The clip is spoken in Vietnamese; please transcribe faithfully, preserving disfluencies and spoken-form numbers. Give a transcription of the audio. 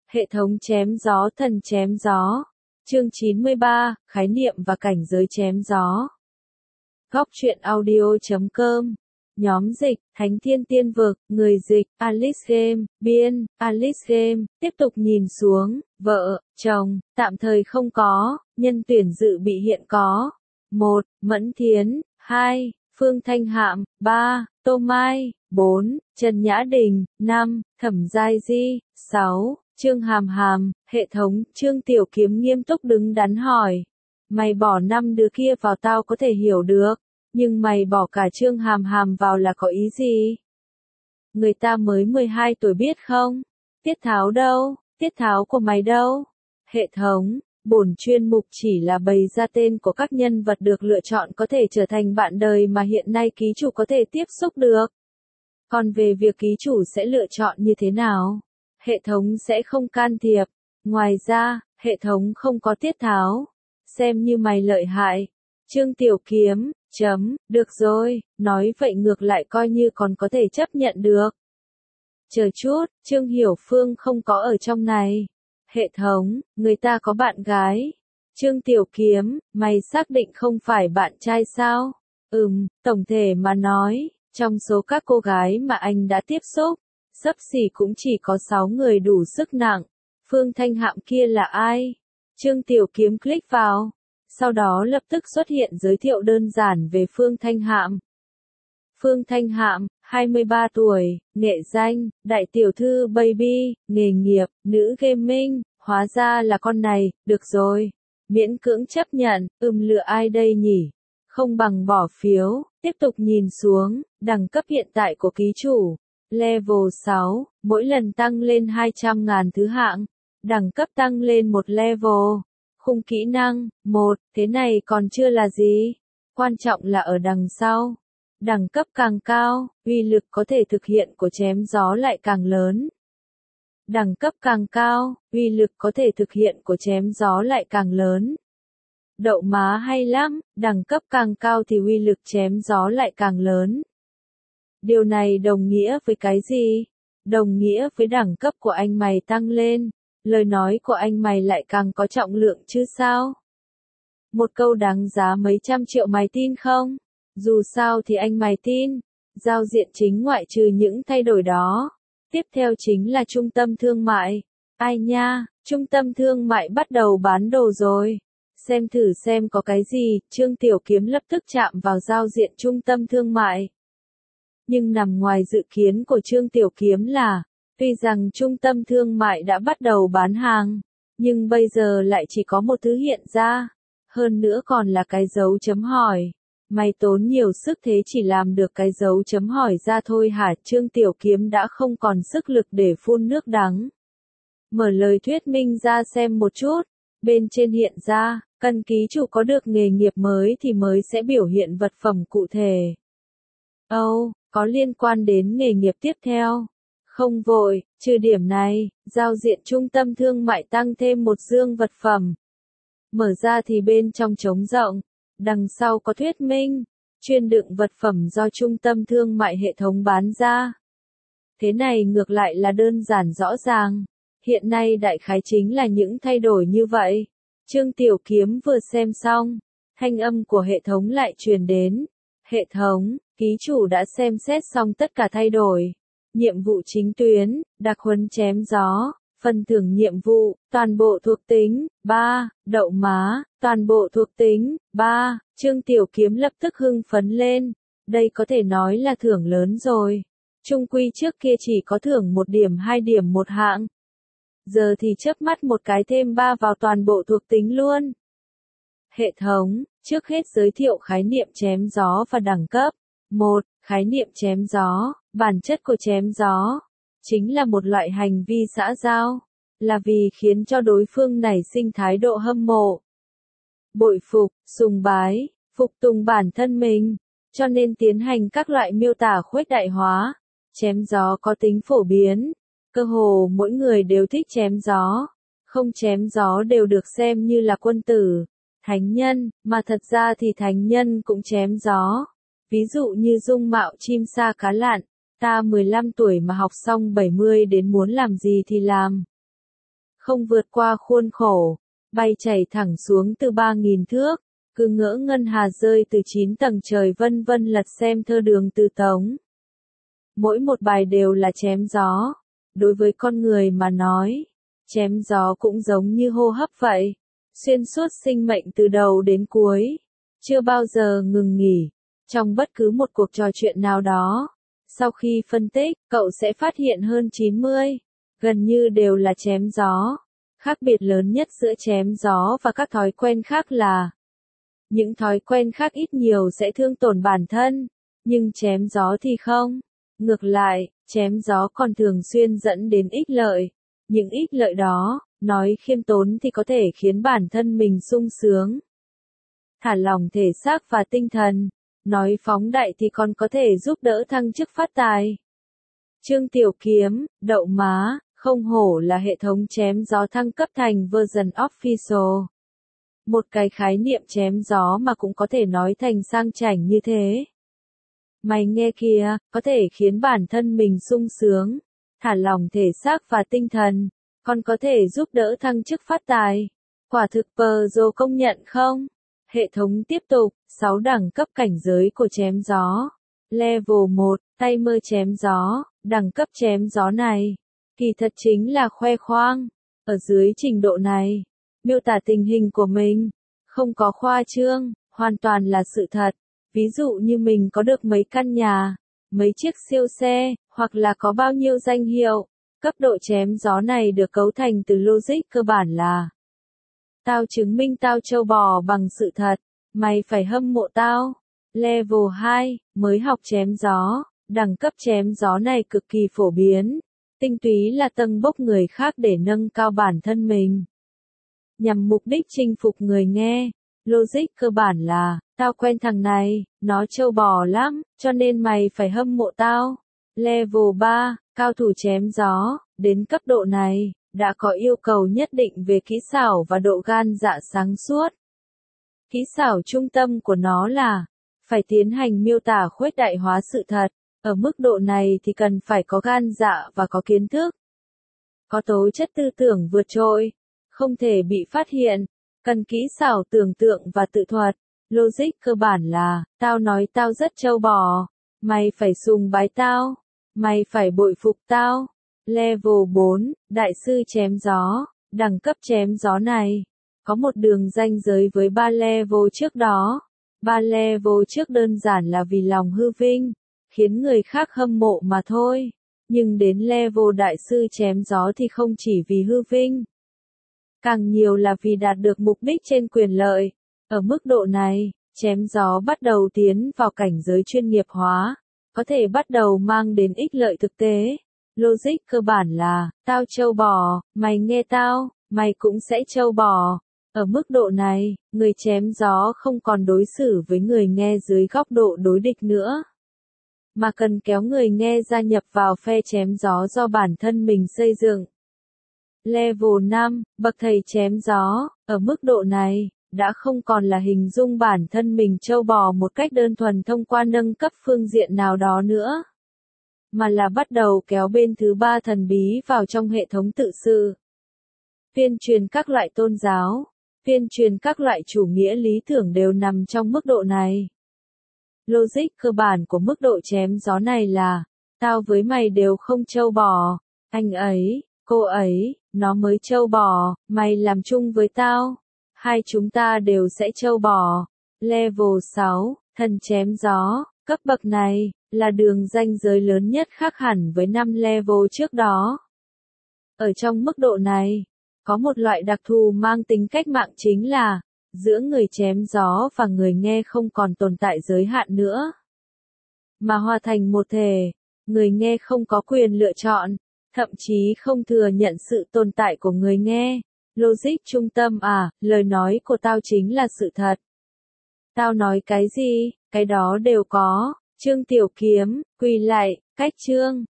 Hệ thống chém gió thần chém gió. Chương chín mươi ba, khái niệm và cảnh giới chém gió. Góc truyện audio chấm com. Nhóm dịch, Thánh Thiên Tiên Vực, người dịch, Alice Game, biên, Alice Game, tiếp tục nhìn xuống, vợ, chồng, tạm thời không có, nhân tuyển dự bị hiện có. một. Mẫn Thiến, hai. Phương Thanh Hạm, ba. Tô Mai, bốn. Trần Nhã Đình, năm. Thẩm Giai Di, sáu. Trương Hàm Hàm, hệ thống, Trương Tiểu Kiếm nghiêm túc đứng đắn hỏi. Mày bỏ năm đứa kia vào tao có thể hiểu được, nhưng mày bỏ cả Trương Hàm Hàm vào là có ý gì? Người ta mới mười hai tuổi biết không? Tiết Tháo đâu? Tiết Tháo của mày đâu? Hệ thống, bổn chuyên mục chỉ là bày ra tên của các nhân vật được lựa chọn có thể trở thành bạn đời mà hiện nay ký chủ có thể tiếp xúc được. Còn về việc ký chủ sẽ lựa chọn như thế nào, hệ thống sẽ không can thiệp. Ngoài ra, hệ thống không có Tiết Tháo. Xem như mày lợi hại. Trương Tiểu Kiếm, chấm, được rồi, nói vậy ngược lại coi như còn có thể chấp nhận được. Chờ chút, Trương Hiểu Phương không có ở trong này. Hệ thống, người ta có bạn gái. Trương Tiểu Kiếm, mày xác định không phải bạn trai sao? Ừm, tổng thể mà nói, trong số các cô gái mà anh đã tiếp xúc, xấp xỉ cũng chỉ có sáu người đủ sức nặng. Phương Thanh Hạm kia là ai? Trương Tiểu Kiếm click vào. Sau đó lập tức xuất hiện giới thiệu đơn giản về Phương Thanh Hạm. Phương Thanh Hạm, hai mươi ba tuổi, nghệ danh, đại tiểu thư baby, nghề nghiệp, nữ gaming, hóa ra là con này, được rồi. Miễn cưỡng chấp nhận, ừm lựa ai đây nhỉ? Không bằng bỏ phiếu, tiếp tục nhìn xuống, đẳng cấp hiện tại của ký chủ. Level sáu, mỗi lần tăng lên hai trăm ngàn thứ hạng. Đẳng cấp tăng lên một level. Khung kỹ năng, một, thế này còn chưa là gì. Quan trọng là ở đằng sau. Đẳng cấp càng cao, uy lực có thể thực hiện của chém gió lại càng lớn. Đẳng cấp càng cao, uy lực có thể thực hiện của chém gió lại càng lớn. Đậu má hay lắm, đẳng cấp càng cao thì uy lực chém gió lại càng lớn. Điều này đồng nghĩa với cái gì? Đồng nghĩa với đẳng cấp của anh mày tăng lên, lời nói của anh mày lại càng có trọng lượng chứ sao? Một câu đáng giá mấy trăm triệu mày tin không? Dù sao thì anh mày tin. Giao diện chính ngoại trừ những thay đổi đó. Tiếp theo chính là trung tâm thương mại. Ai nha, trung tâm thương mại bắt đầu bán đồ rồi. Xem thử xem có cái gì, Trương Tiểu Kiếm lập tức chạm vào giao diện trung tâm thương mại. Nhưng nằm ngoài dự kiến của Trương Tiểu Kiếm là, tuy rằng trung tâm thương mại đã bắt đầu bán hàng, nhưng bây giờ lại chỉ có một thứ hiện ra. Hơn nữa còn là cái dấu chấm hỏi. Mày tốn nhiều sức thế chỉ làm được cái dấu chấm hỏi ra thôi hả? Trương Tiểu Kiếm đã không còn sức lực để phun nước đắng. Mở lời thuyết minh ra xem một chút. Bên trên hiện ra, cần ký chủ có được nghề nghiệp mới thì mới sẽ biểu hiện vật phẩm cụ thể. Âu, oh, có liên quan đến nghề nghiệp tiếp theo. Không vội, trừ điểm này, giao diện trung tâm thương mại tăng thêm một dương vật phẩm. Mở ra thì bên trong trống rộng, đằng sau có thuyết minh, chuyên đựng vật phẩm do trung tâm thương mại hệ thống bán ra. Thế này ngược lại là đơn giản rõ ràng, hiện nay đại khái chính là những thay đổi như vậy. Trương Tiểu Kiếm vừa xem xong, thanh âm của hệ thống lại truyền đến. Hệ thống, ký chủ đã xem xét xong tất cả thay đổi. Nhiệm vụ chính tuyến, đặc huấn chém gió, phần thưởng nhiệm vụ, toàn bộ thuộc tính, ba, đậu má, toàn bộ thuộc tính, ba, Trương Tiểu Kiếm lập tức hưng phấn lên. Đây có thể nói là thưởng lớn rồi. Chung quy trước kia chỉ có thưởng một điểm hai điểm một hạng. Giờ thì chớp mắt một cái thêm ba vào toàn bộ thuộc tính luôn. Hệ thống, trước hết giới thiệu khái niệm chém gió và đẳng cấp. một. Khái niệm chém gió, bản chất của chém gió chính là một loại hành vi xã giao, là vì khiến cho đối phương nảy sinh thái độ hâm mộ, bội phục, sùng bái, phục tùng bản thân mình, cho nên tiến hành các loại miêu tả khuếch đại hóa. Chém gió có tính phổ biến, cơ hồ mỗi người đều thích chém gió, không chém gió đều được xem như là quân tử, thánh nhân, mà thật ra thì thánh nhân cũng chém gió. Ví dụ như dung mạo chim sa cá lặn, ta mười lăm tuổi mà học xong bảy mươi đến muốn làm gì thì làm. không vượt qua khuôn khổ, bay chảy thẳng xuống từ ba nghìn thước, cứ ngỡ ngân hà rơi từ chín tầng trời vân vân lật xem thơ đường từ Tống. Mỗi một bài đều là chém gió, đối với con người mà nói, chém gió cũng giống như hô hấp vậy, xuyên suốt sinh mệnh từ đầu đến cuối, chưa bao giờ ngừng nghỉ, trong bất cứ một cuộc trò chuyện nào đó. Sau khi phân tích, cậu sẽ phát hiện hơn chín mươi, gần như đều là chém gió. Khác biệt lớn nhất giữa chém gió và các thói quen khác là những thói quen khác ít nhiều sẽ thương tổn bản thân, nhưng chém gió thì không. Ngược lại, chém gió còn thường xuyên dẫn đến ích lợi. Những ích lợi đó, nói khiêm tốn thì có thể khiến bản thân mình sung sướng, thả lỏng thể xác và tinh thần. Nói phóng đại thì còn có thể giúp đỡ thăng chức phát tài. Trương Tiểu Kiếm, đậu má, không hổ là hệ thống chém gió thăng cấp thành version official. Một cái khái niệm chém gió mà cũng có thể nói thành sang chảnh như thế. Mày nghe kìa, có thể khiến bản thân mình sung sướng, thả lỏng thể xác và tinh thần, còn có thể giúp đỡ thăng chức phát tài. Quả thực Pro công nhận không? Hệ thống tiếp tục, sáu đẳng cấp cảnh giới của chém gió. Level một, tay mơ chém gió, đẳng cấp chém gió này, kỳ thật chính là khoe khoang. Ở dưới trình độ này, miêu tả tình hình của mình, không có khoa trương, hoàn toàn là sự thật. Ví dụ như mình có được mấy căn nhà, mấy chiếc siêu xe, hoặc là có bao nhiêu danh hiệu. Cấp độ chém gió này được cấu thành từ logic cơ bản là: tao chứng minh tao trâu bò bằng sự thật, mày phải hâm mộ tao. Level hai, mới học chém gió, đẳng cấp chém gió này cực kỳ phổ biến, tinh túy là tâng bốc người khác để nâng cao bản thân mình, nhằm mục đích chinh phục người nghe. Logic cơ bản là, tao quen thằng này, nó trâu bò lắm, cho nên mày phải hâm mộ tao. Level ba, cao thủ chém gió, đến cấp độ này, đã có yêu cầu nhất định về kỹ xảo và độ gan dạ sáng suốt. Kỹ xảo trung tâm của nó là, phải tiến hành miêu tả khuếch đại hóa sự thật. Ở mức độ này thì cần phải có gan dạ và có kiến thức, có tố chất tư tưởng vượt trội, không thể bị phát hiện, cần kỹ xảo tưởng tượng và tự thuật. Logic cơ bản là, tao nói tao rất trâu bò, mày phải sùng bái tao, mày phải bội phục tao. Level bốn, đại sư chém gió, đẳng cấp chém gió này, có một đường ranh giới với ba level trước đó. Ba level trước đơn giản là vì lòng hư vinh, khiến người khác hâm mộ mà thôi. Nhưng đến level đại sư chém gió thì không chỉ vì hư vinh, càng nhiều là vì đạt được mục đích trên quyền lợi. Ở mức độ này, chém gió bắt đầu tiến vào cảnh giới chuyên nghiệp hóa, có thể bắt đầu mang đến ích lợi thực tế. Logic cơ bản là, tao trâu bò, mày nghe tao, mày cũng sẽ trâu bò. Ở mức độ này, người chém gió không còn đối xử với người nghe dưới góc độ đối địch nữa, mà cần kéo người nghe gia nhập vào phe chém gió do bản thân mình xây dựng. Level năm, bậc thầy chém gió, ở mức độ này, đã không còn là hình dung bản thân mình trâu bò một cách đơn thuần thông qua nâng cấp phương diện nào đó nữa, mà là bắt đầu kéo bên thứ ba thần bí vào trong hệ thống tự sự. Tuyên truyền các loại tôn giáo, tuyên truyền các loại chủ nghĩa lý tưởng đều nằm trong mức độ này. Logic cơ bản của mức độ chém gió này là, tao với mày đều không trâu bò, anh ấy, cô ấy, nó mới trâu bò, mày làm chung với tao, hai chúng ta đều sẽ trâu bò. Level sáu, thần chém gió, cấp bậc này, là đường ranh giới lớn nhất khác hẳn với năm level trước đó. Ở trong mức độ này, có một loại đặc thù mang tính cách mạng chính là, giữa người chém gió và người nghe không còn tồn tại giới hạn nữa, mà hòa thành một thể. Người nghe không có quyền lựa chọn, thậm chí không thừa nhận sự tồn tại của người nghe. Logic trung tâm à, lời nói của tao chính là sự thật. Tao nói cái gì, cái đó đều có. Trương Tiểu Kiếm, quỳ lại, cách chương.